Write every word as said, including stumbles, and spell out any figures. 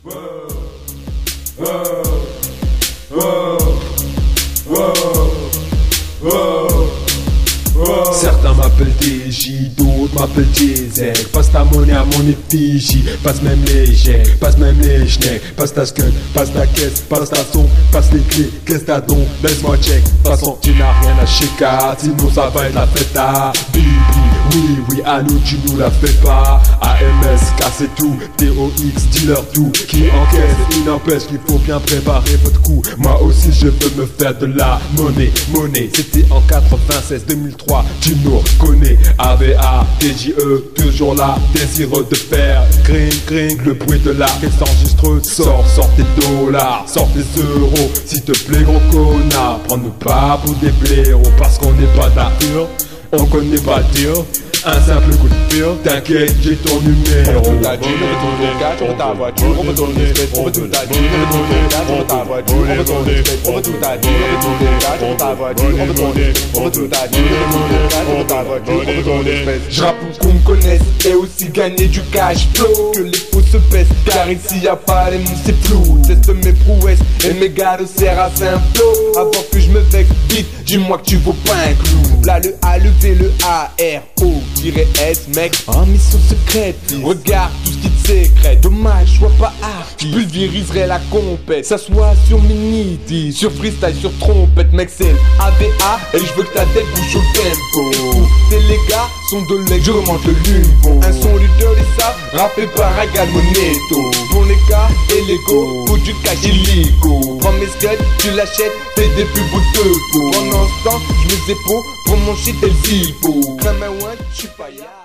Certains m'appellent D J, d'autres m'appellent Diesel. Passe ta monnaie à mon effigie, passe même les chèques, passe même les schnecks. Passe ta skunk, passe ta caisse, passe ta son, passe les clés, qu'est-ce t'as donc, laisse-moi check. De toute façon tu n'as rien à checker, sinon ça va être la fête à Bibi. Oui, oui, à nous tu nous la fais pas. A M S, casse tout, T O X, dealer tout. Qui encaisse, il n'empêche qu'il faut bien préparer votre coup. Moi aussi je veux me faire de la monnaie, monnaie. C'était en quatre-vingt-seize deux mille trois, tu nous reconnais. A V A, T J E, toujours là, désireux de faire Gring, gring, le bruit de la caisse enregistreuse. Sors, sors tes dollars, sors tes euros, s'il te plaît gros connard. Prends-nous pas pour des blaireaux, parce qu'on n'est pas d'accord, on connaît pas le tir. Un simple coup de pire, t'inquiète, j'ai ton numéro. On veut tout ta dune, on veut ton dégât, on veut ta voiture, on veut ton espèce, on veut tout ta dune, on veut ton dégât, on veut ta voiture, on veut ton espèce, on veut tout ta dune, on veut ton dégât, on veut ta voiture, on veut ton espèce, on veut tout ta dune, on veut ton dégât, on veut ta voiture, on veut ton espèce. J'rappe pour qu'on me connaisse et aussi gagner du cash flow. Que les faux se baissent, car ici y'a pas les mots, c'est flou. Teste mes prouesses et mes gars de serre à Saint-Flow. Avant que je me vexe vite, dis-moi que tu vaux pas un clou. Là le A, le V, le A, R, O, S, mec, en mission secrète. Regarde tout ce qui te sécrète. Dommage, je vois pas arty. Je pulvériserai la compète. S'assoit sur mini sur freestyle, sur trompette. Mec, c'est A V A et je veux que ta tête bouge au tempo. Tes les gars sont de l'aigle, je remonte le lumbo. Un son leader des sables, rappé par Agal Moneto. Pour les gars et l'ego, faut du cash illico. Prends mes scuds, tu l'achètes, fais des pubs au tepo. Pendant ce temps, je me épaules pour mon shit et le zipo. Crème un one, j'suis pas ya.